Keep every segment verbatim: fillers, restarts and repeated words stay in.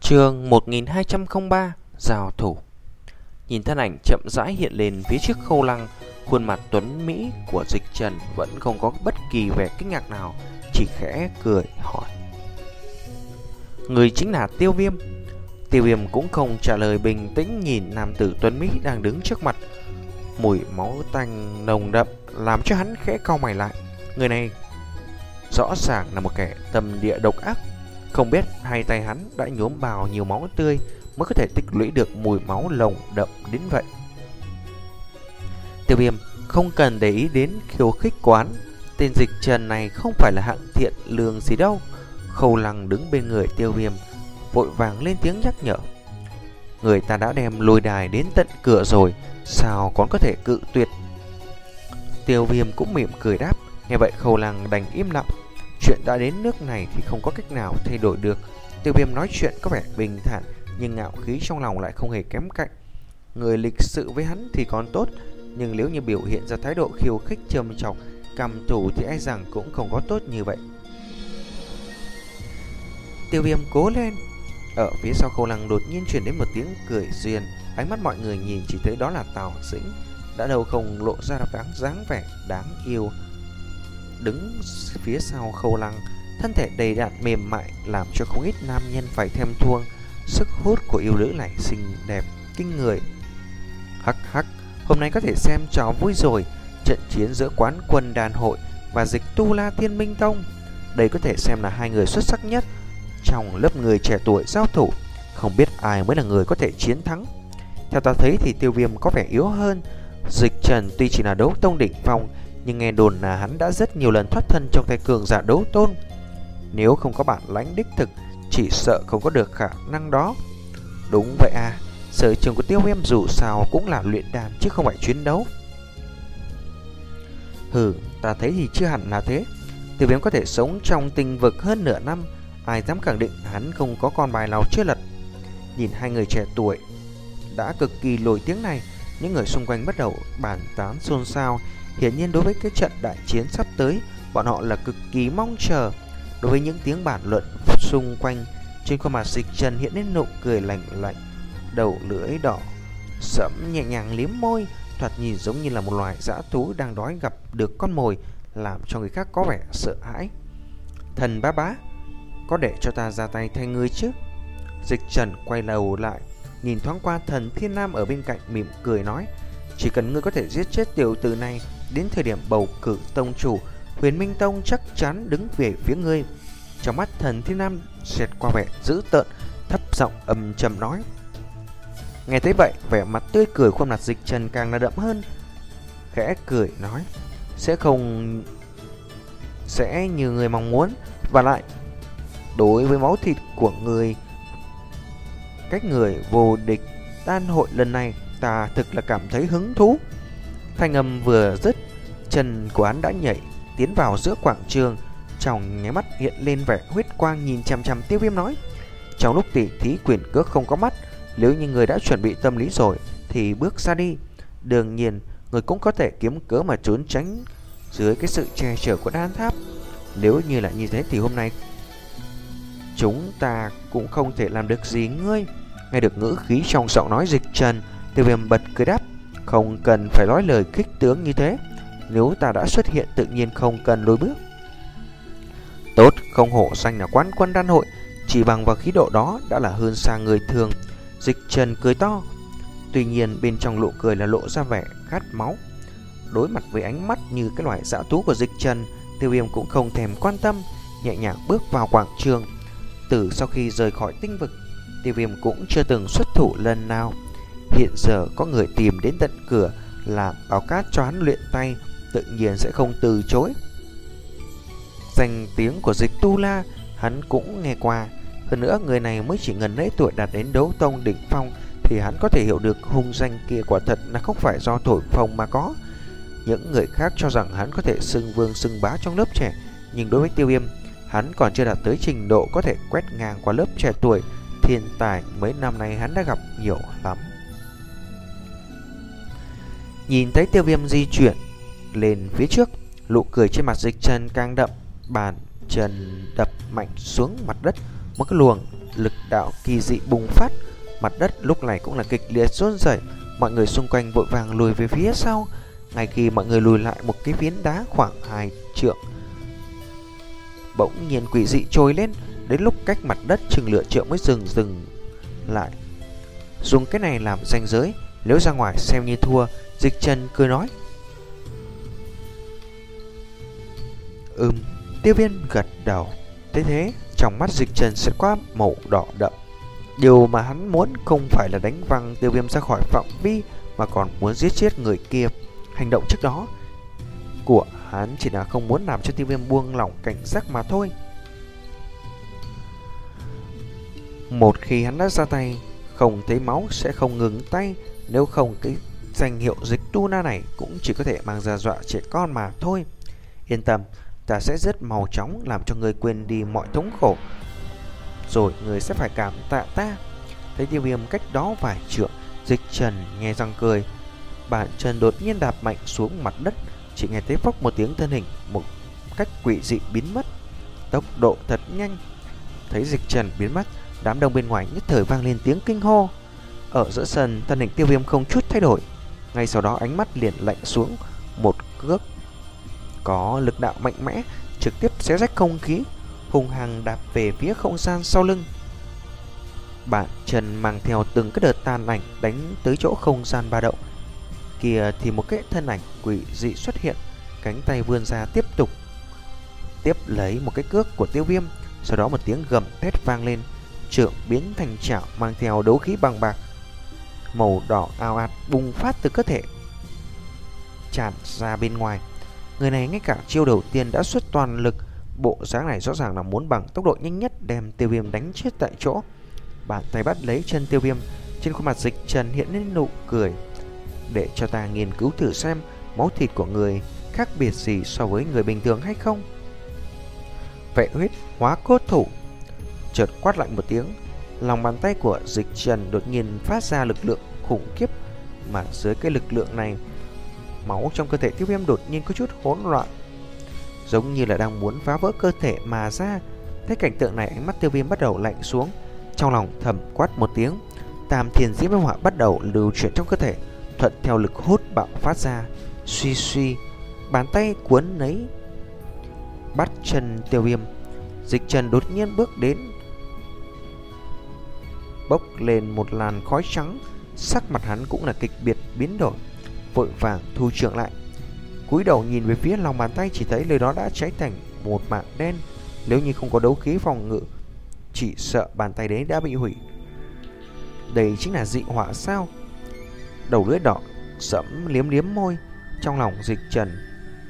Chương một nghìn hai trăm lẻ ba Giao thủ. Nhìn thân ảnh chậm rãi hiện lên phía trước Khâu Lăng, khuôn mặt tuấn mỹ của Dịch Trần vẫn không có bất kỳ vẻ kinh ngạc nào, chỉ khẽ cười hỏi: người chính là Tiêu Viêm? Tiêu Viêm cũng không trả lời, bình tĩnh nhìn nam tử tuấn mỹ đang đứng trước mặt. Mùi máu tanh nồng đậm làm cho hắn khẽ cau mày lại. Người này rõ ràng là một kẻ tâm địa độc ác. Không biết hai tay hắn đã nhuốm bao nhiêu máu tươi mới có thể tích lũy được mùi máu nồng đậm đến vậy. Tiêu Viêm không cần để ý đến khiêu khích quán. Tên Dịch Trần này không phải là hạng thiện lương gì đâu. Khâu Lăng đứng bên người Tiêu Viêm vội vàng lên tiếng nhắc nhở: người ta đã đem lôi đài đến tận cửa rồi, sao còn có thể cự tuyệt? Tiêu Viêm cũng mỉm cười đáp. Nghe vậy Khâu Lăng đành im lặng. Chuyện đã đến nước này thì không có cách nào thay đổi được. Tiêu Viêm nói chuyện có vẻ bình thản, nhưng ngạo khí trong lòng lại không hề kém cạnh. Người lịch sự với hắn thì còn tốt, nhưng nếu như biểu hiện ra thái độ khiêu khích trầm trọng, căm thù thì e rằng cũng không có tốt như vậy. Tiêu Viêm cố lên. Ở phía sau Khâu Lăng đột nhiên truyền đến một tiếng cười duyên. Ánh mắt mọi người nhìn chỉ thấy đó là Tào Dĩnh, đã đâu không lộ ra dáng dáng vẻ đáng yêu, đứng phía sau Khâu Lăng, thân thể đầy đặn mềm mại làm cho không ít nam nhân phải thèm thuồng. Sức hút của yêu nữ này xinh đẹp kinh người. Hắc hắc, hôm nay có thể xem trò vui rồi. Trận chiến giữa Quán Quân Đan Hội và Dịch Tu La Thiên Minh Tông, đây có thể xem là hai người xuất sắc nhất trong lớp người trẻ tuổi giao thủ. Không biết ai mới là người có thể chiến thắng. Theo ta thấy thì Tiêu Viêm có vẻ yếu hơn. Dịch Trần tuy chỉ là đấu tông đỉnh phong, nhưng nghe đồn là hắn đã rất nhiều lần thoát thân trong tay cường giả đấu tôn. Nếu không có bản lãnh đích thực, chỉ sợ không có được khả năng đó. Đúng vậy à, sở trường của Tiêu Viêm dù sao cũng là luyện đan chứ không phải chiến đấu. Hừ, ta thấy thì chưa hẳn là thế. Tiêu Viêm có thể sống trong tinh vực hơn nửa năm, ai dám khẳng định hắn không có con bài nào chưa lật. Nhìn hai người trẻ tuổi đã cực kỳ nổi tiếng này, những người xung quanh bắt đầu bàn tán xôn xao. Hiển nhiên đối với cái trận đại chiến sắp tới, bọn họ là cực kỳ mong chờ. Đối với những tiếng bàn luận xung quanh, trên khuôn mặt Dịch Trần hiện lên nụ cười lạnh lạnh, đầu lưỡi đỏ sẫm nhẹ nhàng liếm môi, thoạt nhìn giống như là một loài dã thú đang đói gặp được con mồi, làm cho người khác có vẻ sợ hãi. Thần bá bá, có để cho ta ra tay thay ngươi chứ? Dịch Trần quay đầu lại, nhìn thoáng qua Thần Thiên Nam ở bên cạnh, mỉm cười nói: chỉ cần ngươi có thể giết chết tiểu tử này, đến thời điểm bầu cử tông chủ, Huyền Minh Tông chắc chắn đứng về phía ngươi. Trong mắt Thần Thiên Nam xẹt qua vẻ dữ tợn, thấp giọng âm trầm nói. Nghe thấy vậy, vẻ mặt tươi cười khuôn mặt Dịch Trần càng là đậm hơn, khẽ cười nói: sẽ không sẽ như người mong muốn. Và lại, đối với máu thịt của người, cách người vô địch đan hội lần này, ta thực là cảm thấy hứng thú. Thanh âm vừa dứt, chân của hắn đã nhảy tiến vào giữa quảng trường, trong nháy mắt hiện lên vẻ huyết quang, nhìn chằm chằm Tiêu Viêm nói: trong lúc tỉ thí quyền cước không có mắt, nếu như người đã chuẩn bị tâm lý rồi thì bước ra đi. Đương nhiên người cũng có thể kiếm cớ mà trốn tránh dưới cái sự che chở của đan tháp. Nếu như là như thế thì hôm nay chúng ta cũng không thể làm được gì ngươi. Nghe được ngữ khí trong giọng nói Dịch Trần, Tiêu Viêm bật cười đáp: không cần phải nói lời khích tướng như thế. Nếu ta đã xuất hiện tự nhiên không cần lùi bước. Tốt, không hổ danh là Quán Quân Đan Hội, chỉ bằng vào khí độ đó đã là hơn xa người thường. Dịch Trần cười to, tuy nhiên bên trong nụ cười là lộ ra vẻ khát máu. Đối mặt với ánh mắt như cái loại dã thú của Dịch Trần, Tiêu Viêm cũng không thèm quan tâm, nhẹ nhàng bước vào quảng trường. Từ sau khi rời khỏi tinh vực, Tiêu Viêm cũng chưa từng xuất thủ lần nào. Hiện giờ có người tìm đến tận cửa làm báo cát cho hắn luyện tay, tự nhiên sẽ không từ chối. Danh tiếng của Dịch Tu La hắn cũng nghe qua. Hơn nữa người này mới chỉ ngần ấy tuổi đạt đến đấu tông đỉnh phong, thì hắn có thể hiểu được hung danh kia quả thật là không phải do thổi phồng mà có. Những người khác cho rằng hắn có thể xưng vương xưng bá trong lớp trẻ, nhưng đối với Tiêu Viêm, hắn còn chưa đạt tới trình độ có thể quét ngang qua lớp trẻ tuổi. Thiên tài mấy năm nay hắn đã gặp nhiều lắm. Nhìn thấy Tiêu Viêm di chuyển lên phía trước, nụ cười trên mặt Dịch Trần càng đậm, bàn chân đập mạnh xuống mặt đất, một cái luồng lực đạo kỳ dị bùng phát. Mặt đất lúc này cũng là kịch liệt run rẩy, mọi người xung quanh vội vàng lùi về phía sau. Ngay khi mọi người lùi lại một cái phiến đá khoảng hai trượng, bỗng nhiên quỷ dị trồi lên, đến lúc cách mặt đất chừng lửa trượng mới dừng dừng lại. Dùng cái này làm ranh giới, nếu ra ngoài xem như thua. Dịch Trần cười nói. Ừm, Tiêu Viêm gật đầu. Thế thế, trong mắt Dịch Trần sẽ qua màu đỏ đậm. Điều mà hắn muốn không phải là đánh văng Tiêu Viêm ra khỏi phạm vi, mà còn muốn giết chết người kia. Hành động trước đó của hắn chỉ là không muốn làm cho Tiêu Viêm buông lỏng cảnh giác mà thôi. Một khi hắn đã ra tay, không thấy máu sẽ không ngừng tay. Nếu không, cái danh hiệu dịch tu na này cũng chỉ có thể mang ra dọa trẻ con mà thôi. Yên tâm, ta sẽ rất mau chóng làm cho người quên đi mọi thống khổ, rồi người sẽ phải cảm tạ ta. Thấy Tiêu Viêm cách đó vài trượng, Dịch Trần nghe răng cười. Bàn chân đột nhiên đạp mạnh xuống mặt đất, chỉ nghe thấy phốc một tiếng, thân hình một cách quỷ dị biến mất, tốc độ thật nhanh. Thấy Dịch Trần biến mất, đám đông bên ngoài nhất thời vang lên tiếng kinh hô. Ở giữa sân, thân hình Tiêu Viêm không chút thay đổi, ngay sau đó ánh mắt liền lạnh xuống, một cước có lực đạo mạnh mẽ trực tiếp xé rách không khí, hung hăng đạp về phía không gian sau lưng. Bàn chân mang theo từng cái đợt tàn ảnh đánh tới chỗ không gian ba động kia, thì một cái thân ảnh quỷ dị xuất hiện, cánh tay vươn ra tiếp tục tiếp lấy một cái cước của Tiêu Viêm. Sau đó một tiếng gầm thét vang lên, trượng biến thành chảo mang theo đấu khí bằng bạc màu đỏ ào ạt bùng phát từ cơ thể tràn ra bên ngoài. Người này ngay cả chiêu đầu tiên đã xuất toàn lực, bộ dáng này rõ ràng là muốn bằng tốc độ nhanh nhất đem Tiêu Viêm đánh chết tại chỗ. Bàn tay bắt lấy chân Tiêu Viêm, trên khuôn mặt Dịch Trần hiện lên nụ cười. Để cho ta nghiên cứu thử xem máu thịt của người khác biệt gì so với người bình thường hay không. Vệ huyết hóa cốt thủ. Chợt quát lạnh một tiếng, lòng bàn tay của Dịch Trần đột nhiên phát ra lực lượng khủng khiếp, mà dưới cái lực lượng này, máu trong cơ thể Tiêu Viêm đột nhiên có chút hỗn loạn, giống như là đang muốn phá vỡ cơ thể mà ra. Thấy cảnh tượng này, ánh mắt Tiêu Viêm bắt đầu lạnh xuống, trong lòng thầm quát một tiếng. Tam Thiên Diễm Hỏa bắt đầu lưu chuyển trong cơ thể, thuận theo lực hút bạo phát ra. Suy suy, bàn tay cuốn lấy bắt chân Tiêu Viêm. Dịch Trần đột nhiên bước đến, bốc lên một làn khói trắng, sắc mặt hắn cũng là kịch biệt biến đổi, vội vàng thu trượng lại, cúi đầu nhìn về phía lòng bàn tay, chỉ thấy nơi đó đã cháy thành một mảng đen. Nếu như không có đấu khí phòng ngự, chỉ sợ bàn tay đấy đã bị hủy. Đây chính là dị hỏa sao? Đầu lưỡi đỏ sẫm liếm liếm môi, trong lòng Dịch Trần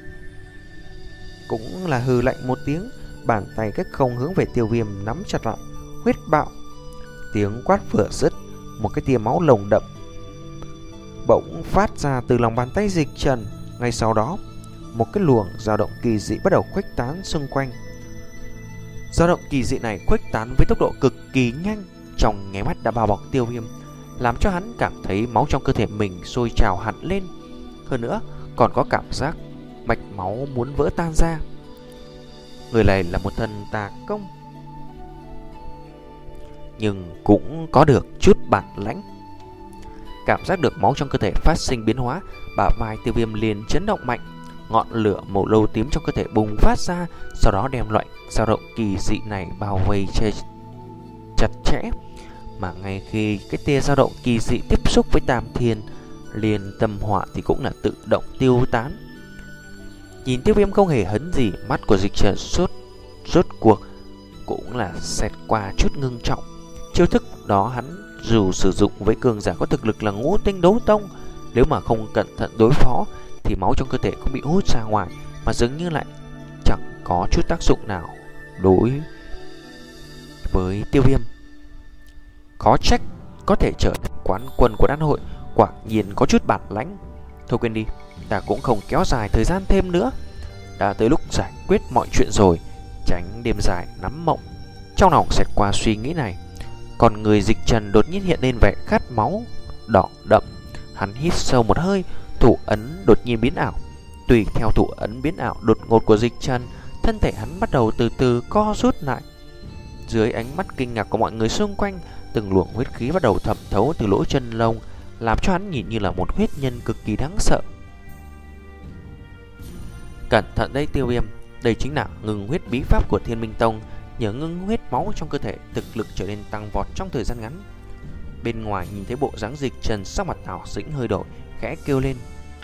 cũng là hừ lạnh một tiếng, bàn tay cách không hướng về Tiêu Viêm nắm chặt lại. Huyết bạo. Tiếng quát vừa dứt, một cái tia máu lồng đậm bỗng phát ra từ lòng bàn tay Dịch Trần. Ngay sau đó, một cái luồng dao động kỳ dị bắt đầu khuếch tán xung quanh. Dao động kỳ dị này khuếch tán với tốc độ cực kỳ nhanh, trong nháy mắt đã bao bọc Tiêu Viêm, làm cho hắn cảm thấy máu trong cơ thể mình sôi trào hẳn lên. Hơn nữa, còn có cảm giác mạch máu muốn vỡ tan ra. Người này là một thần tà công, nhưng cũng có được chút bản lãnh. Cảm giác được máu trong cơ thể phát sinh biến hóa, bả vai Tiêu Viêm liền chấn động mạnh, ngọn lửa màu nâu tím trong cơ thể bùng phát ra, sau đó đem loại dao động kỳ dị này bao vây che chặt chẽ. Mà ngay khi cái tia dao động kỳ dị tiếp xúc với Tam Thiên Liên Tâm Hỏa thì cũng là tự động tiêu tán. Nhìn Tiêu Viêm không hề hấn gì, mắt của Dịch Trần sốt rốt cuộc cũng là xẹt qua chút ngưng trọng. Chiêu thức đó hắn dù sử dụng với cường giả có thực lực là ngũ tinh đấu tông, nếu mà không cẩn thận đối phó thì máu trong cơ thể cũng bị hút ra ngoài, mà dường như lại chẳng có chút tác dụng nào đối với Tiêu Viêm. Có trách có thể trở thành quán quân của đan hội, quả nhiên có chút bản lãnh. Thôi quên đi, ta cũng không kéo dài thời gian thêm nữa, đã tới lúc giải quyết mọi chuyện rồi, tránh đêm dài nắm mộng. Trong lòng xẹt qua suy nghĩ này, còn người Dịch Trần đột nhiên hiện lên vẻ khát máu đỏ đậm. Hắn hít sâu một hơi, thủ ấn đột nhiên biến ảo. Tùy theo thủ ấn biến ảo đột ngột của Dịch Trần, thân thể hắn bắt đầu từ từ co rút lại. Dưới ánh mắt kinh ngạc của mọi người xung quanh, từng luồng huyết khí bắt đầu thẩm thấu từ lỗ chân lông, làm cho hắn nhìn như là một huyết nhân cực kỳ đáng sợ. Cẩn thận đấy Tiêu Viêm, đây chính là ngưng huyết bí pháp của Thiên Minh Tông. Nhờ ngưng huyết máu trong cơ thể, thực lực trở nên tăng vọt trong thời gian ngắn. Bên ngoài nhìn thấy bộ dáng Dịch Trần, sắc mặt Tào Dĩnh hơi đổi, khẽ kêu lên: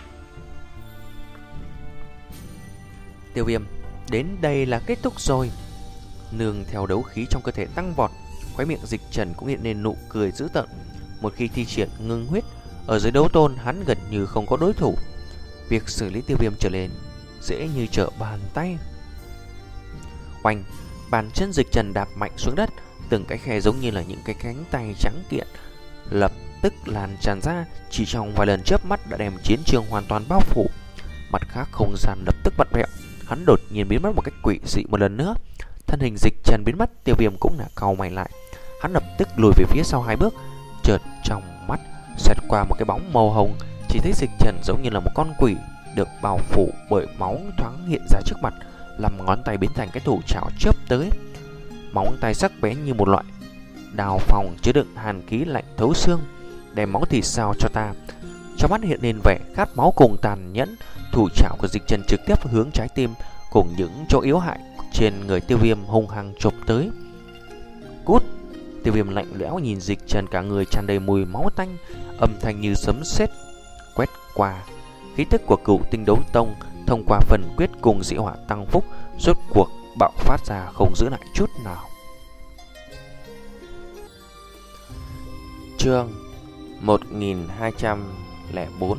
Tiêu Viêm, đến đây là kết thúc rồi. Nương theo đấu khí trong cơ thể tăng vọt, khóe miệng Dịch Trần cũng hiện lên nụ cười dữ tợn. Một khi thi triển ngưng huyết, ở dưới đấu tôn hắn gần như không có đối thủ. Việc xử lý Tiêu Viêm trở nên dễ như trở bàn tay. Oanh, bàn chân Dịch Trần đạp mạnh xuống đất, từng cái khe giống như là những cái cánh tay trắng kiện lập tức lan tràn ra, chỉ trong vài lần chớp mắt đã đem chiến trường hoàn toàn bao phủ. Mặt khác không gian lập tức vặn vẹo, hắn đột nhiên biến mất một cách quỷ dị một lần nữa. Thân hình Dịch Trần biến mất, Tiêu Viêm cũng là cau mày lại. Hắn lập tức lùi về phía sau hai bước, chợt trong mắt xẹt qua một cái bóng màu hồng, chỉ thấy Dịch Trần giống như là một con quỷ được bao phủ bởi máu thoáng hiện ra trước mặt, làm ngón tay biến thành cái thủ trảo chớp tới. Móng tay sắc bén như một loại đào phòng chứa đựng hàn khí lạnh thấu xương. Đem máu thịt sao cho ta. Trong mắt hiện lên vẻ khát máu cùng tàn nhẫn, thủ trảo của Dịch Trần trực tiếp hướng trái tim cùng những chỗ yếu hại trên người Tiêu Viêm hung hăng chộp tới. Cút! Tiêu Viêm lạnh lẽo nhìn Dịch Trần, cả người tràn đầy mùi máu tanh, âm thanh như sấm sét quét qua. Khí tức của Cửu Tinh Đấu Tông thông qua phần quyết cùng dị hỏa tăng phúc rốt cuộc bạo phát ra, không giữ lại chút nào. Chương một nghìn hai trăm lẻ bốn.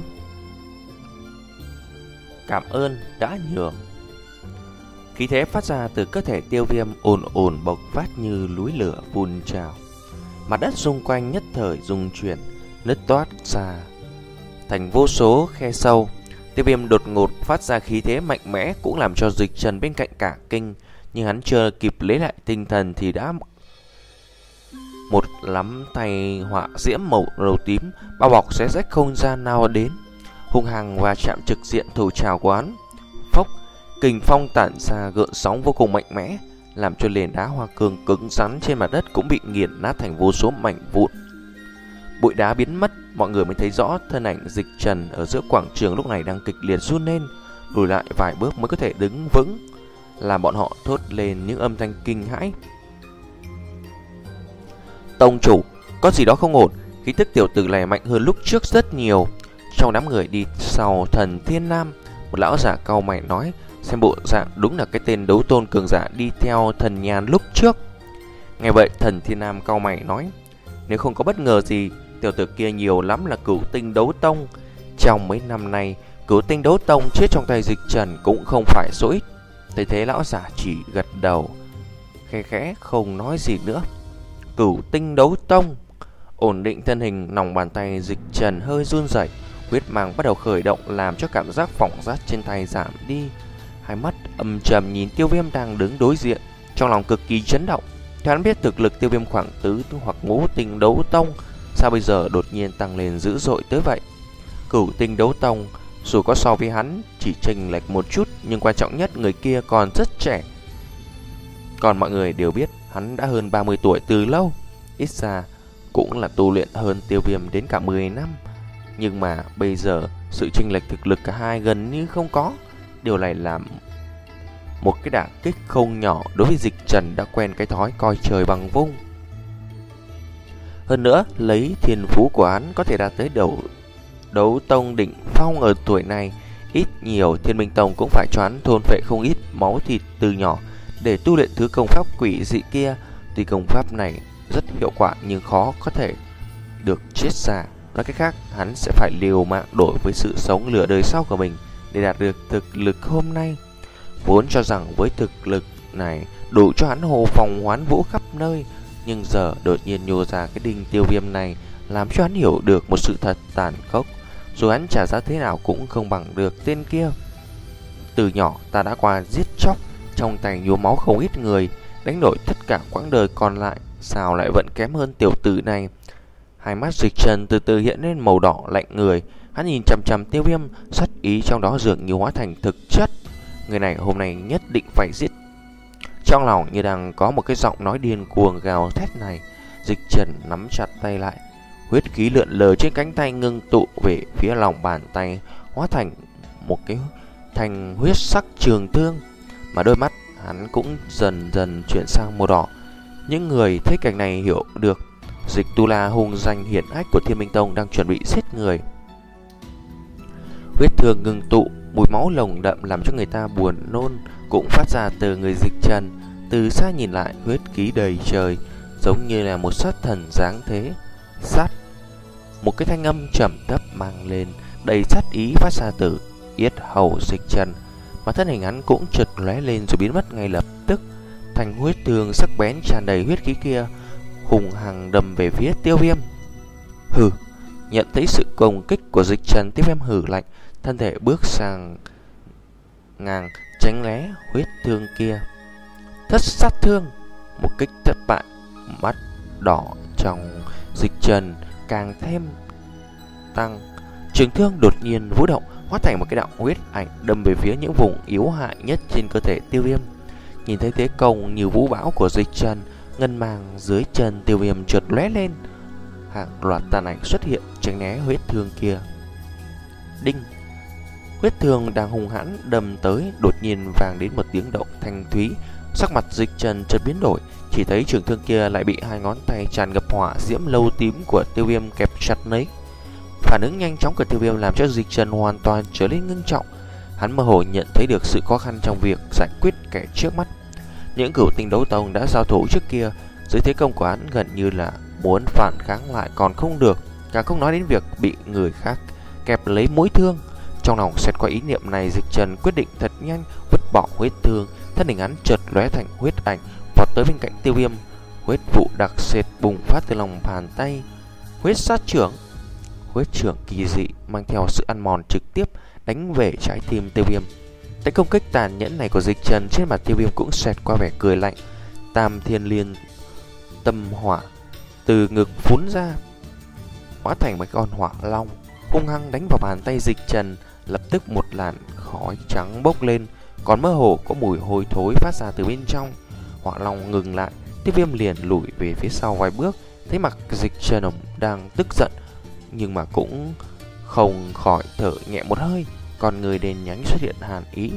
Cảm ơn đã nhường. Khí thế phát ra từ cơ thể Tiêu Viêm ồn ồn bộc phát như núi lửa phun trào. Mặt đất xung quanh nhất thời rung chuyển, nứt toát ra thành vô số khe sâu. Tiêu Viêm đột ngột phát ra khí thế mạnh mẽ cũng làm cho Dịch Trần bên cạnh cả kinh, nhưng hắn chưa kịp lấy lại tinh thần thì đã một nắm tay họa diễm màu nâu tím bao bọc xé rách không gian nào đến, hung hăng và chạm trực diện thủ trào của hắn. Phốc, kình phong tản ra gợn sóng vô cùng mạnh mẽ, làm cho nền đá hoa cương cứng rắn trên mặt đất cũng bị nghiền nát thành vô số mảnh vụn. Bụi đá biến mất, mọi người mới thấy rõ thân ảnh Dịch Trần ở giữa quảng trường lúc này đang kịch liệt run lên, lùi lại vài bước mới có thể đứng vững, làm bọn họ thốt lên những âm thanh kinh hãi. Tông chủ, có gì đó không ổn, khí tức tiểu tử này mạnh hơn lúc trước rất nhiều. Trong đám người đi sau Thần Thiên Nam, một lão giả cau mày nói, xem bộ dạng đúng là cái tên đấu tôn cường giả đi theo Thần Nhàn lúc trước. Nghe vậy Thần Thiên Nam cau mày nói, nếu không có bất ngờ gì, tiểu tử kia nhiều lắm là Cửu Tinh Đấu Tông. Trong mấy năm nay, Cửu Tinh Đấu Tông chết trong tay Dịch Trần cũng không phải số ít. Thấy thế lão giả chỉ gật đầu, khẽ khẽ không nói gì nữa. Cửu Tinh Đấu Tông. Ổn định thân hình, lòng bàn tay Dịch Trần hơi run rẩy, huyết mang bắt đầu khởi động làm cho cảm giác phỏng rát trên tay giảm đi. Hai mắt âm trầm nhìn Tiêu Viêm đang đứng đối diện, trong lòng cực kỳ chấn động. Theo hắn biết thực lực Tiêu Viêm khoảng tứ hoặc ngũ tinh đấu tông, sao bây giờ đột nhiên tăng lên dữ dội tới vậy? Cửu Tinh Đấu Tông dù có so với hắn chỉ chênh lệch một chút, nhưng quan trọng nhất người kia còn rất trẻ. Còn mọi người đều biết hắn đã hơn ba mươi tuổi từ lâu, ít ra cũng là tu luyện hơn Tiêu Viêm đến cả mười năm. Nhưng mà bây giờ sự chênh lệch thực lực cả hai gần như không có. Điều này làm một cái đả kích không nhỏ đối với Dịch Trần đã quen cái thói coi trời bằng vung. Hơn nữa, lấy thiên phú của hắn có thể đạt tới đầu đấu tông đỉnh phong ở tuổi này, ít nhiều Thiên Minh Tông cũng phải cho hắn thôn phệ không ít máu thịt từ nhỏ để tu luyện thứ công pháp quỷ dị kia. Tuy công pháp này rất hiệu quả nhưng khó có thể được triết ra. Nói cách khác, hắn sẽ phải liều mạng đổi với sự sống lửa đời sau của mình để đạt được thực lực hôm nay. Vốn cho rằng với thực lực này đủ cho hắn hồ phòng hoán vũ khắp nơi, nhưng giờ đột nhiên nhô ra cái đinh Tiêu Viêm này, làm cho hắn hiểu được một sự thật tàn khốc. Dù hắn trả giá thế nào cũng không bằng được tên kia. Từ nhỏ ta đã qua giết chóc, trong tay nhuốm máu không ít người, đánh đổi tất cả quãng đời còn lại, sao lại vẫn kém hơn tiểu tử này? Hai mắt Dịch Trần từ từ hiện lên màu đỏ lạnh người. Hắn nhìn chằm chằm Tiêu Viêm, sát ý trong đó dường như hóa thành thực chất. Người này hôm nay nhất định phải giết. Trong lòng như đang có một cái giọng nói điên cuồng gào thét này. Dịch Trần nắm chặt tay lại, huyết khí lượn lờ trên cánh tay ngưng tụ về phía lòng bàn tay, hóa thành một cái thành huyết sắc trường thương, mà đôi mắt hắn cũng dần dần chuyển sang màu đỏ. Những người thấy cảnh này hiểu được Dịch Tu La hung danh hiển hách của Thiên Minh Tông đang chuẩn bị giết người. Huyết thương ngưng tụ, mùi máu nồng đậm làm cho người ta buồn nôn cũng phát ra từ người Dịch Trần. Từ xa nhìn lại, huyết khí đầy trời, giống như là một sát thần dáng thế. Sát, một cái thanh âm trầm thấp mang lên, đầy sát ý phát ra từ yết hầu Dịch Trần, mà thân hình hắn cũng chợt lóe lên rồi biến mất ngay lập tức. Thành huyết thương sắc bén tràn đầy huyết khí kia hùng hằng đâm về phía Tiêu Viêm. Hừ, nhận thấy sự công kích của Dịch Trần, Tiêu Viêm hừ lạnh, thân thể bước sang ngang tránh né huyết thương kia. Thất sát thương, một kích thất bại. Mắt đỏ trong Dịch Trần càng thêm tăng, trường thương đột nhiên vũ động, hóa thành một cái đạo huyết ảnh đâm về phía những vùng yếu hại nhất trên cơ thể Tiêu Viêm. Nhìn thấy thế công như vũ bão của Dịch Trần, ngân mang dưới chân Tiêu Viêm chợt lóe lên, hàng loạt tàn ảnh xuất hiện tránh né huyết thương kia. Đinh, huyết thương đang hung hãn đâm tới, đột nhiên vang đến một tiếng động thanh thúy. Sắc mặt Dịch Trần chợt biến đổi, chỉ thấy trường thương kia lại bị hai ngón tay tràn ngập hỏa diễm lâu tím của Tiêu Viêm kẹp chặt lấy. Phản ứng nhanh chóng của Tiêu Viêm làm cho Dịch Trần hoàn toàn trở nên ngưng trọng. Hắn mơ hồ nhận thấy được sự khó khăn trong việc giải quyết kẻ trước mắt. Những cửu tinh đấu tông đã giao thủ trước kia, dưới thế công của hắn gần như là muốn phản kháng lại còn không được, càng không nói đến việc bị người khác kẹp lấy mũi thương. Trong lòng xẹt qua ý niệm này, Dịch Trần quyết định thật nhanh vứt bỏ huyết thương, thân hình hắn chợt lóe thành huyết ảnh, vọt tới bên cạnh Tiêu Viêm. Huyết vụ đặc sệt bùng phát từ lòng bàn tay. Huyết sát trưởng, huyết trưởng kỳ dị mang theo sự ăn mòn trực tiếp đánh về trái tim Tiêu Viêm. Cái công kích tàn nhẫn này của Dịch Trần, trên mặt Tiêu Viêm cũng xẹt qua vẻ cười lạnh. Tam thiên liên tâm hỏa từ ngực phún ra, hóa thành một con hỏa long hung hăng đánh vào bàn tay Dịch Trần. Lập tức một làn khói trắng bốc lên, còn mơ hồ có mùi hôi thối phát ra từ bên trong. Hỏa long ngừng lại, Tiêu Viêm liền lùi về phía sau vài bước. Thấy mặt Dịch Trần đang tức giận, nhưng mà cũng không khỏi thở nhẹ một hơi, còn người đèn nhánh xuất hiện hàn ý.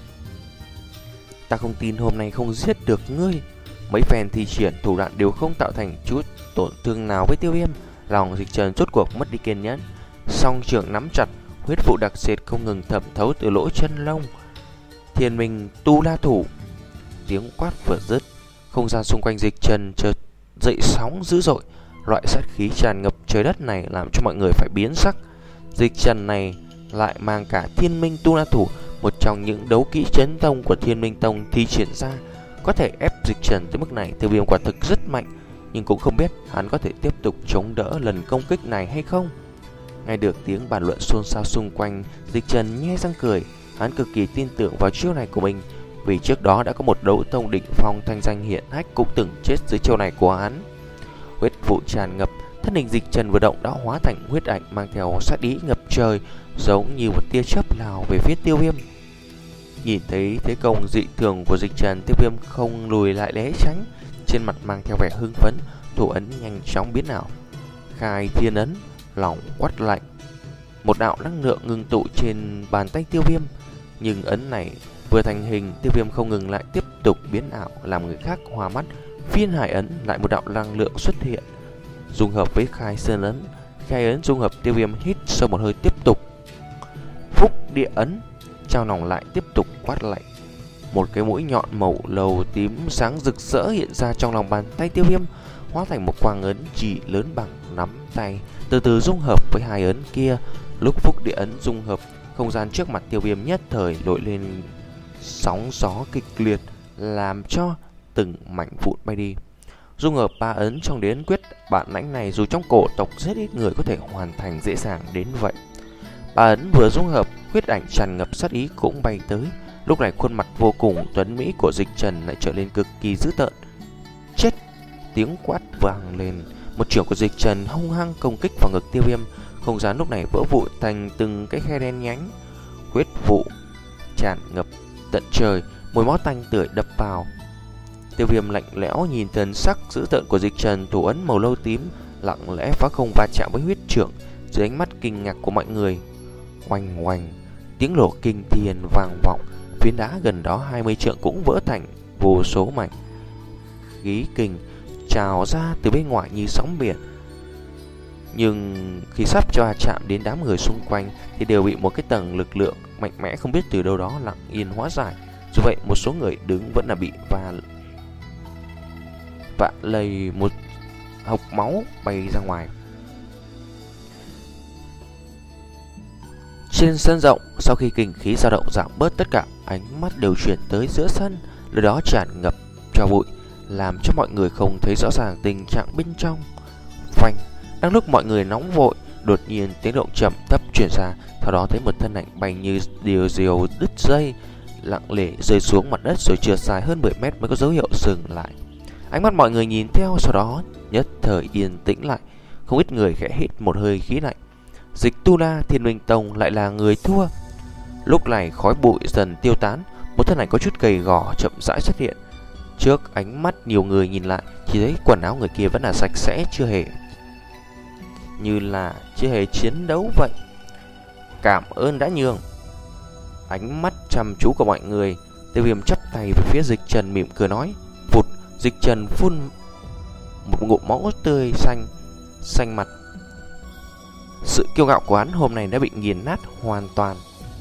Ta không tin hôm nay không giết được ngươi. Mấy phen thi triển thủ đoạn đều không tạo thành chút tổn thương nào với Tiêu Viêm. Lòng Dịch Trần rốt cuộc mất đi kiên nhẫn, song trường nắm chặt, huyết vụ đặc sệt không ngừng thẩm thấu từ lỗ chân lông. Thiên Minh Tu La thủ. Tiếng quát vừa dứt, không gian xung quanh Dịch Trần chợt dậy sóng dữ dội. Loại sát khí tràn ngập trời đất này làm cho mọi người phải biến sắc. Dịch Trần này lại mang cả Thiên Minh Tu La thủ, một trong những đấu kỹ chấn tông của Thiên Minh Tông thi triển ra. Có thể ép Dịch Trần tới mức này, Tiêu Viêm quả thực rất mạnh, nhưng cũng không biết hắn có thể tiếp tục chống đỡ lần công kích này hay không. Nghe được tiếng bàn luận xôn xao xung quanh, Dịch Trần nhe răng cười. Hắn cực kỳ tin tưởng vào chiêu này của mình, vì trước đó đã có một đấu tông đỉnh phong thanh danh hiển hách cũng từng chết dưới chiêu này của hắn. Huyết vụ tràn ngập, thân hình Dịch Trần vừa động đã hóa thành huyết ảnh mang theo sát ý ngập trời, giống như một tia chớp lao về phía Tiêu Viêm. Nhìn thấy thế công dị thường của Dịch Trần, Tiêu Viêm không lùi lại né tránh, trên mặt mang theo vẻ hưng phấn, thủ ấn nhanh chóng biến ảo. Khai thiên ấn, lòng quát lạnh. Một đạo năng lượng ngưng tụ trên bàn tay Tiêu Viêm, nhưng ấn này vừa thành hình, Tiêu Viêm không ngừng lại tiếp tục biến ảo, làm người khác hoa mắt. Phiên hải ấn, lại một đạo năng lượng xuất hiện, dung hợp với khai sơn ấn. Khai ấn dung hợp, Tiêu Viêm hít sâu một hơi tiếp tục. Phúc địa ấn, trong lòng lại tiếp tục quát lạnh. Một cái mũi nhọn màu lầu tím sáng rực rỡ hiện ra trong lòng bàn tay Tiêu Viêm, hóa thành một quang ấn chỉ lớn bằng nắm tay, từ từ dung hợp với hai ấn kia. Lúc phúc địa ấn dung hợp, không gian trước mặt Tiêu Viêm nhất thời nổi lên sóng gió kịch liệt, làm cho từng mảnh vụn bay đi. Dung hợp ba ấn trong đế ấn quyết, bản lãnh này dù trong cổ tộc rất ít người có thể hoàn thành dễ dàng đến vậy. Ba ấn vừa dung hợp, huyết ảnh tràn ngập sát ý cũng bay tới. Lúc này khuôn mặt vô cùng tuấn mỹ của Dịch Trần lại trở nên cực kỳ dữ tợn. Chết! Tiếng quát vang lên, một chưởng của Dịch Trần hung hăng công kích vào ngực Tiêu Viêm. Không gian lúc này vỡ vụn thành từng cái khe đen nhánh, huyết vụ tràn ngập tận trời, mùi máu tanh tưởi đập vào. Tiêu Viêm lạnh lẽo nhìn thần sắc dữ tợn của Dịch Trần, thủ ấn màu lâu tím lặng lẽ phá không va chạm với huyết trưởng dưới ánh mắt kinh ngạc của mọi người. Oanh oanh, tiếng nổ kinh thiên vang vọng, phiến đá gần đó hai mươi trượng cũng vỡ thành vô số mảnh. Khí kình trào ra từ bên ngoài như sóng biển, nhưng khi sắp cho chạm đến đám người xung quanh thì đều bị một cái tầng lực lượng mạnh mẽ không biết từ đâu đó lặng yên hóa giải. Dù vậy một số người đứng vẫn là bị va vạ lây một hộc máu bay ra ngoài. Trên sân rộng, sau khi kinh khí dao động giảm bớt, tất cả ánh mắt đều chuyển tới giữa sân, nơi đó tràn ngập tro bụi, làm cho mọi người không thấy rõ ràng tình trạng bên trong. Phanh, đang lúc mọi người nóng vội, đột nhiên tiếng động chậm thấp truyền ra, sau đó thấy một thân ảnh bay như điều diều đứt dây, lặng lẽ rơi xuống mặt đất rồi trượt dài hơn mười mét mới có dấu hiệu dừng lại. Ánh mắt mọi người nhìn theo, sau đó nhất thời yên tĩnh lại, không ít người khẽ hít một hơi khí lạnh. Dịch Tu La Thiên Minh Tông lại là người thua. Lúc này khói bụi dần tiêu tán, một thân ảnh có chút gầy gò chậm rãi xuất hiện. Trước ánh mắt nhiều người nhìn lại, chỉ thấy quần áo người kia vẫn là sạch sẽ, chưa hề như là chưa hề chiến đấu vậy. Cảm ơn đã nhường. Ánh mắt chăm chú của mọi người, Tiêu Viêm chắp tay về phía Dịch Trần mỉm cười nói. Vụt, Dịch Trần phun một ngụm máu tươi xanh xanh mặt. Sự kiêu ngạo của hắn hôm nay đã bị nghiền nát hoàn toàn.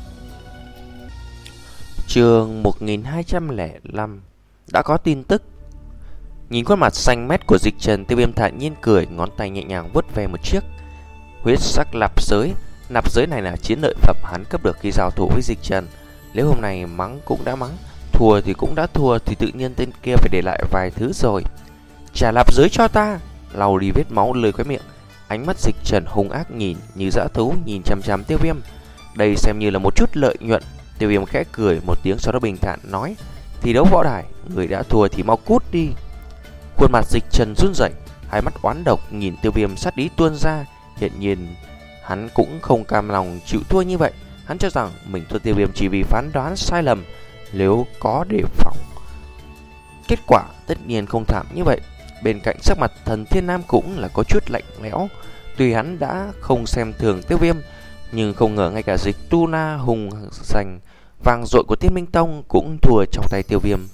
Chương một nghìn hai trăm lẻ năm. Đã có tin tức. Nhìn khuôn mặt xanh mét của Dịch Trần, Tiêu Viêm thản nhiên cười, ngón tay nhẹ nhàng vuốt về một chiếc huyết sắc nạp giới. Nạp giới này là chiến lợi phẩm hắn cấp được khi giao thủ với Dịch Trần. Nếu hôm nay mắng cũng đã mắng, thua thì cũng đã thua, thì tự nhiên tên kia phải để lại vài thứ rồi. Trả nạp giới cho ta. Lau đi vết máu lơi khóe miệng, ánh mắt Dịch Trần hung ác nhìn như dã thú nhìn chằm chằm Tiêu Viêm. Đây xem như là một chút lợi nhuận. Tiêu Viêm khẽ cười một tiếng, sau đó bình thản nói. Thi đấu võ đài, người đã thua thì mau cút đi. Khuôn mặt Dịch Trần run rẩy, hai mắt oán độc nhìn Tiêu Viêm, sát ý tuôn ra. Hiện nhiên hắn cũng không cam lòng chịu thua như vậy. Hắn cho rằng mình thua Tiêu Viêm chỉ vì phán đoán sai lầm, nếu có đề phòng, kết quả tất nhiên không thảm như vậy. Bên cạnh sắc mặt Thần Thiên Nam cũng là có chút lạnh lẽo. Tuy hắn đã không xem thường Tiêu Viêm, nhưng không ngờ ngay cả Dịch Tu La hùng danh vang dội của Thiên Minh Tông cũng thua trong tay Tiêu Viêm.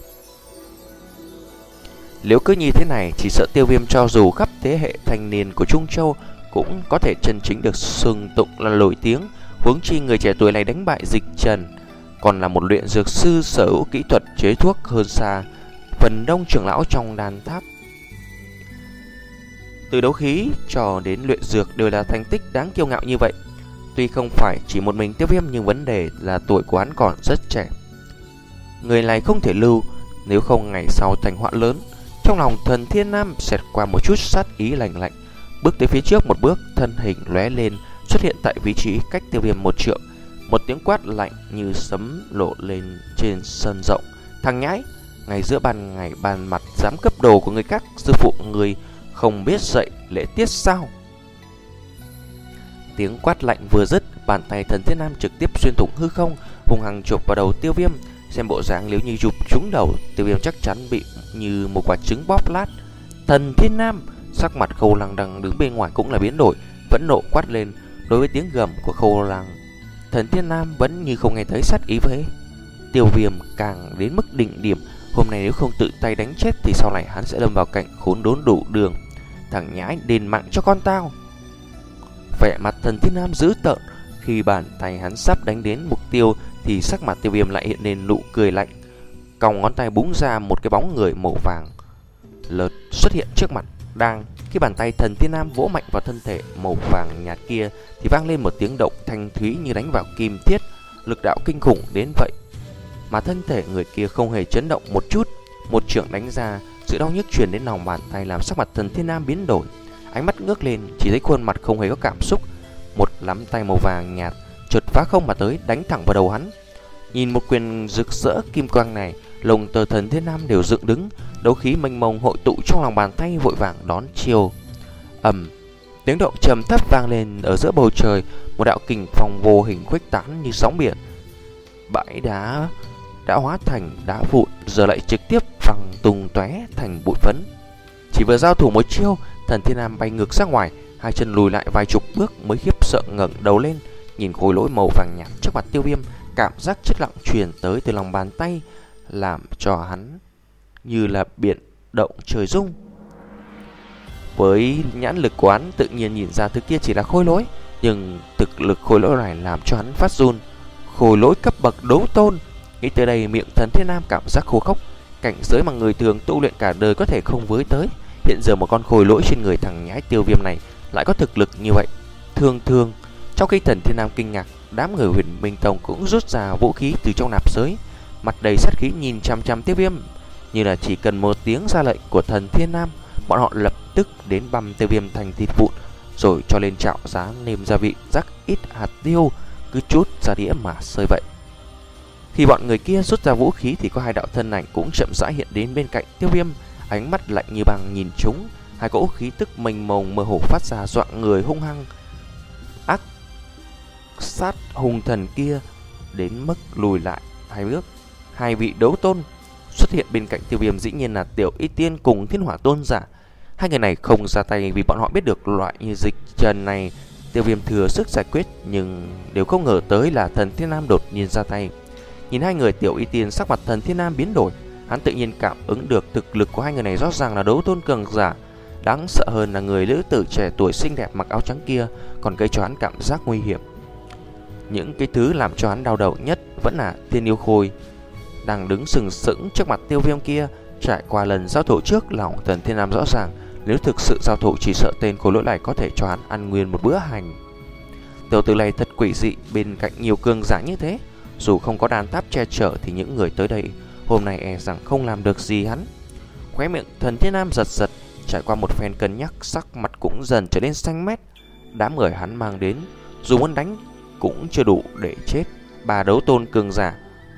Nếu cứ như thế này, chỉ sợ Tiêu Viêm cho dù khắp thế hệ thanh niên của Trung Châu cũng có thể chân chính được xưng tụng là nổi tiếng. Huống chi người trẻ tuổi này đánh bại Dịch Trần còn là một luyện dược sư sở hữu kỹ thuật chế thuốc hơn xa phần đông trưởng lão trong đan tháp. Từ đấu khí cho đến luyện dược đều là thành tích đáng kiêu ngạo như vậy. Tuy không phải chỉ một mình Tiêu Viêm, nhưng vấn đề là tuổi của hắn còn rất trẻ. Người này không thể lưu, nếu không ngày sau thành họa lớn. Trong lòng Thần Thiên Nam xẹt qua một chút sát ý lạnh lạnh, bước tới phía trước một bước, thân hình lóe lên, xuất hiện tại vị trí cách Tiêu Viêm một trượng. Một tiếng quát lạnh như sấm lộ lên trên sân rộng. Thằng nhãi, ngày giữa ban ngày ban mặt dám cấp đồ của người khác, sư phụ người không biết dạy lễ tiết sao? Tiếng quát lạnh vừa dứt, bàn tay Thần Thiên Nam trực tiếp xuyên thủng hư không, hung hăng chụp vào đầu Tiêu Viêm. Xem bộ dáng nếu như chụp trúng đầu, Tiêu Viêm chắc chắn bị như một quả trứng bóp lát. Thần Thiên Nam, sắc mặt Khâu Lăng đang đứng bên ngoài cũng là biến đổi, vẫn nộ quát lên. Đối với tiếng gầm của Khâu Lăng, Thần Thiên Nam vẫn như không nghe thấy sát ý với Tiêu Viêm càng đến mức đỉnh điểm. Hôm nay nếu không tự tay đánh chết thì sau này hắn sẽ lâm vào cảnh khốn đốn đủ đường. Thằng nhãi, đền mạng cho con tao. Vẻ mặt Thần Thiên Nam dữ tợn. Khi bàn tay hắn sắp đánh đến mục tiêu thì sắc mặt Tiêu Viêm lại hiện lên nụ cười lạnh, còng ngón tay búng ra một cái bóng người màu vàng lợt xuất hiện trước mặt. Đang khi bàn tay Thần Thiên Nam vỗ mạnh vào thân thể màu vàng nhạt kia thì vang lên một tiếng động thanh thúy như đánh vào kim thiết, lực đạo kinh khủng đến vậy mà thân thể người kia không hề chấn động một chút. Một chưởng đánh ra, sự đau nhức truyền đến lòng bàn tay làm sắc mặt Thần Thiên Nam biến đổi. Ánh mắt ngước lên, chỉ thấy khuôn mặt không hề có cảm xúc. Một nắm tay màu vàng nhạt chợt phá không mà tới, đánh thẳng vào đầu hắn. Nhìn một quyền rực rỡ kim quang này, lồng tờ Thần Thiên Nam đều dựng đứng, đấu khí mênh mông hội tụ trong lòng bàn tay, vội vàng đón chiêu. Ầm, tiếng động trầm thấp vang lên ở giữa bầu trời, một đạo kình phong vô hình khuếch tán như sóng biển. Bãi đá đã hóa thành đá vụn, giờ lại trực tiếp văng tung tóe thành bụi phấn. Chỉ vừa giao thủ một chiêu, Thần Thiên Nam bay ngược ra ngoài, hai chân lùi lại vài chục bước mới khiếp sợ ngẩng đầu lên, nhìn khối lỗi màu vàng nhạt trước mặt Tiêu Viêm. Cảm giác chất lặng truyền tới từ lòng bàn tay làm cho hắn như là biển động trời rung. Với nhãn lực của hắn tự nhiên nhìn ra thứ kia chỉ là khối lỗi, nhưng thực lực khối lỗi này làm cho hắn phát run. Khối lỗi cấp bậc đấu tôn. Nghĩ tới đây, miệng Thần Thiên Nam cảm giác khô khốc. Cảnh giới mà người thường tu luyện cả đời có thể không với tới, hiện giờ một con khối lỗi trên người thằng nhãi Tiêu Viêm này lại có thực lực như vậy. Thương thương. Trong khi Thần Thiên Nam kinh ngạc, đám người Huyền Minh Tông cũng rút ra vũ khí từ trong nạp giới, mặt đầy sát khí nhìn chăm chăm Tiêu Viêm, như là chỉ cần một tiếng ra lệnh của Thần Thiên Nam, bọn họ lập tức đến băm Tiêu Viêm thành thịt vụn, rồi cho lên chảo giá nêm gia vị rắc ít hạt tiêu, cứ chút ra đĩa mà sơi vậy. Khi bọn người kia rút ra vũ khí thì có hai đạo thân ảnh cũng chậm rãi hiện đến bên cạnh Tiêu Viêm, ánh mắt lạnh như băng nhìn chúng. Hai cỗ khí tức mênh mông mơ hồ phát ra dọa người hung hăng. Ác sát hung thần kia đến mức lùi lại hai bước. Hai vị đấu tôn xuất hiện bên cạnh Tiêu Viêm dĩ nhiên là Tiểu Y Tiên cùng Thiên Hỏa Tôn giả. Hai người này không ra tay vì bọn họ biết được loại như Dịch Trần này Tiêu Viêm thừa sức giải quyết, nhưng đều không ngờ tới là Thần Thiên Nam đột nhiên ra tay. Nhìn hai người, Tiểu Y Tiên sắc mặt Thần Thiên Nam biến đổi, hắn tự nhiên cảm ứng được thực lực của hai người này rõ ràng là đấu tôn cường giả. Đáng sợ hơn là người nữ tử trẻ tuổi xinh đẹp mặc áo trắng kia còn gây cho hắn cảm giác nguy hiểm. Những cái thứ làm cho hắn đau đầu nhất vẫn là Thiên Yêu Khôi đang đứng sừng sững trước mặt Tiêu Viêm kia. Trải qua lần giao thủ trước, lòng Thần Thiên Nam rõ ràng nếu thực sự giao thủ chỉ sợ tên khối lỗi này có thể cho hắn ăn nguyên một bữa hành. Tiểu tử này thật quỷ dị, bên cạnh nhiều cường giả như thế, dù không có đàn tháp che chở thì những người tới đây hôm nay e rằng không làm được gì hắn. Khóe miệng Thần Thiên Nam giật giật, trải qua một phen cân nhắc, sắc mặt cũng dần trở nên xanh mét. Đám người hắn mang đến dù muốn đánh cũng chưa đủ để chết ba đấu tôn cường giả.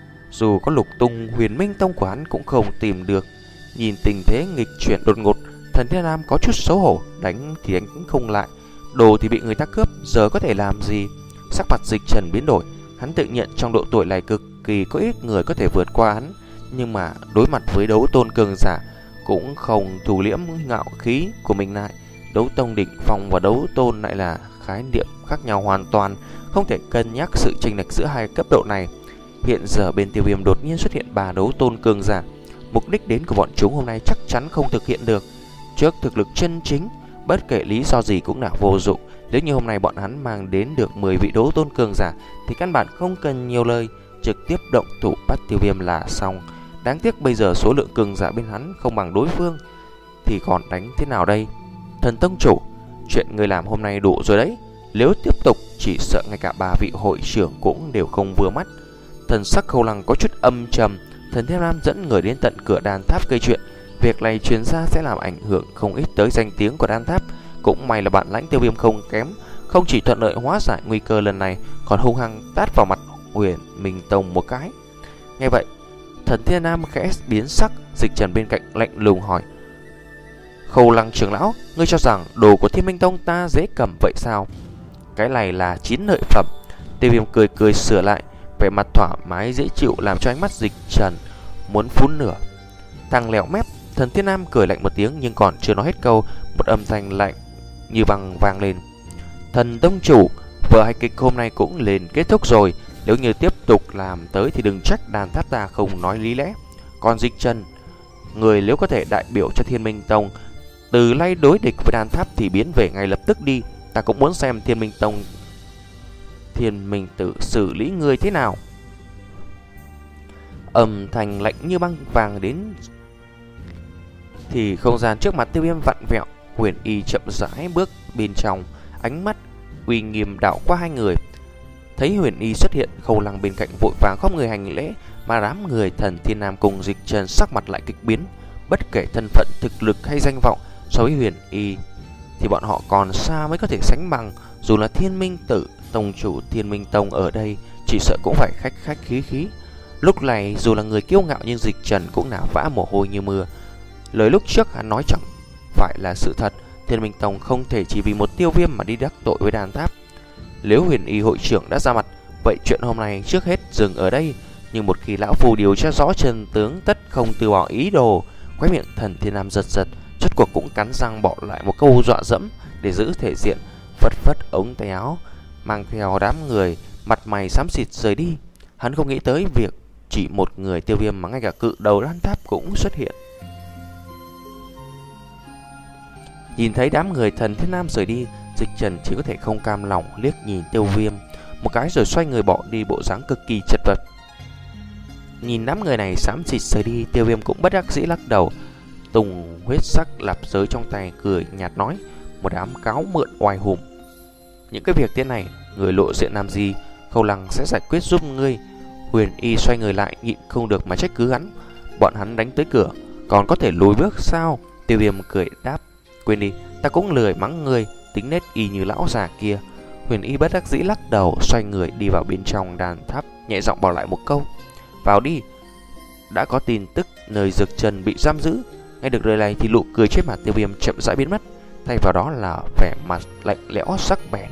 Dù có lục tung Huyền Minh Tông của hắn cũng không tìm được. Nhìn tình thế nghịch chuyển đột ngột, Thần Thiên Nam có chút xấu hổ, đánh thì đánh cũng không lại, đồ thì bị người ta cướp, giờ có thể làm gì? Sắc mặt Dịch Trần biến đổi, hắn tự nhận trong độ tuổi này cực kỳ có ít người có thể vượt qua hắn, nhưng mà đối mặt với đấu tôn cường giả cũng không thủ liễm ngạo khí của mình lại. Đấu tông đỉnh phong và đấu tôn lại là khái niệm khác nhau hoàn toàn, không thể cân nhắc sự chênh lệch giữa hai cấp độ này. Hiện giờ bên Tiêu Viêm đột nhiên xuất hiện ba đấu tôn cường giả, mục đích đến của bọn chúng hôm nay chắc chắn không thực hiện được. Trước thực lực chân chính, bất kể lý do gì cũng là vô dụng. Nếu như hôm nay bọn hắn mang đến được mười vị đấu tôn cường giả thì căn bản không cần nhiều lời, trực tiếp động thủ bắt Tiêu Viêm là xong. Đáng tiếc bây giờ số lượng cường giả bên hắn không bằng đối phương, thì còn đánh thế nào đây? Thần Tông chủ, chuyện người làm hôm nay đủ rồi đấy. Nếu tiếp tục chỉ sợ ngay cả ba vị hội trưởng cũng đều không vừa mắt. Thần sắc Khâu Lăng có chút âm trầm. Thần Thiên Nam dẫn người đến tận cửa đan tháp gây chuyện. Việc này truyền ra sẽ làm ảnh hưởng không ít tới danh tiếng của đan tháp. Cũng may là bản lãnh Tiêu Viêm không kém, không chỉ thuận lợi hóa giải nguy cơ lần này, còn hung hăng tát vào mặt Huyền Minh Tông một cái. Nghe vậy, Thần Thiên Nam khẽ biến sắc. Dịch Trần bên cạnh lạnh lùng hỏi: Khâu Lăng trưởng lão, ngươi cho rằng đồ của Thiên Minh Tông ta dễ cầm vậy sao? Cái này là chín lợi phẩm. Tiêu Viêm cười cười sửa lại, vẻ mặt thoải mái dễ chịu làm cho ánh mắt Dịch Trần muốn phun lửa. Thằng lèo mép. Thần Thiên Nam cười lạnh một tiếng, nhưng còn chưa nói hết câu, một âm thanh lạnh như băng vang lên: Thần Tông chủ, vở hài kịch hôm nay cũng lên kết thúc rồi. Nếu như tiếp tục làm tới thì đừng trách đàn tháp ta không nói lý lẽ. Còn Dịch Trần, người nếu có thể đại biểu cho Thiên Minh Tông từ nay đối địch với đàn tháp thì biến về ngay lập tức đi. Ta cũng muốn xem Thiên Minh Tông Thiên Minh tự xử lý người thế nào. Âm thanh lạnh như băng vàng đến thì không gian trước mặt Tiêu Viêm vặn vẹo. Huyền Y chậm rãi bước bên trong, ánh mắt uy nghiêm đảo qua hai người. Thấy Huyền Y xuất hiện, Khâu Lăng bên cạnh vội vàng khom người hành lễ, mà đám người Thần Thiên Nam cùng Dịch Trần sắc mặt lại kịch biến. Bất kể thân phận, thực lực hay danh vọng, so với Huyền Y thì bọn họ còn xa mới có thể sánh bằng. Dù là Thiên Minh Tử, tông chủ Thiên Minh Tông ở đây, chỉ sợ cũng phải khách khách khí khí. Lúc này dù là người kiêu ngạo nhưng Dịch Trần cũng nả vã mồ hôi như mưa. Lời lúc trước hắn nói chẳng phải là sự thật. Thiên Minh Tông không thể chỉ vì một Tiêu Viêm mà đi đắc tội với đàn tháp. Nếu Huyền Y hội trưởng đã ra mặt, vậy chuyện hôm nay trước hết dừng ở đây. Nhưng một khi lão phù điều tra rõ chân tướng, tất không từ bỏ ý đồ. Khóe miệng Thần Thiên Nam giật giật, chốt cuộc cũng cắn răng bỏ lại một câu dọa dẫm để giữ thể diện, phất phất ống tay áo, mang theo đám người mặt mày xám xịt rời đi. Hắn không nghĩ tới việc chỉ một người Tiêu Viêm mà ngay cả cự đầu đan tháp cũng xuất hiện. Nhìn thấy đám người Thần Thiên Nam rời đi, Dịch Trần chỉ có thể không cam lòng liếc nhìn Tiêu Viêm một cái rồi xoay người bỏ đi, bộ dáng cực kỳ chật vật. Nhìn đám người này xám xịt rời đi, Tiêu Viêm cũng bất đắc dĩ lắc đầu, tùng huyết sắc lạp giới trong tay, cười nhạt nói: một đám cáo mượn oai hùng, những cái việc thế này người lộ diện làm gì, Khâu Lăng sẽ giải quyết giúp ngươi. Huyền Y xoay người lại, nhịn không được mà trách cứ hắn: bọn hắn đánh tới cửa còn có thể lùi bước sao? Tiêu Viêm cười đáp: quên đi, ta cũng lười mắng ngươi, tính nết y như lão già kia. Huyền Y bất đắc dĩ lắc đầu, xoay người đi vào bên trong đàn tháp, nhẹ giọng bảo lại một câu: vào đi. Đã có tin tức nơi Dược Trần bị giam giữ. Nghe được lời này thì nụ cười trên mặt Tiêu Viêm chậm rãi biến mất, thay vào đó là vẻ mặt lạnh lẽo sắc bén.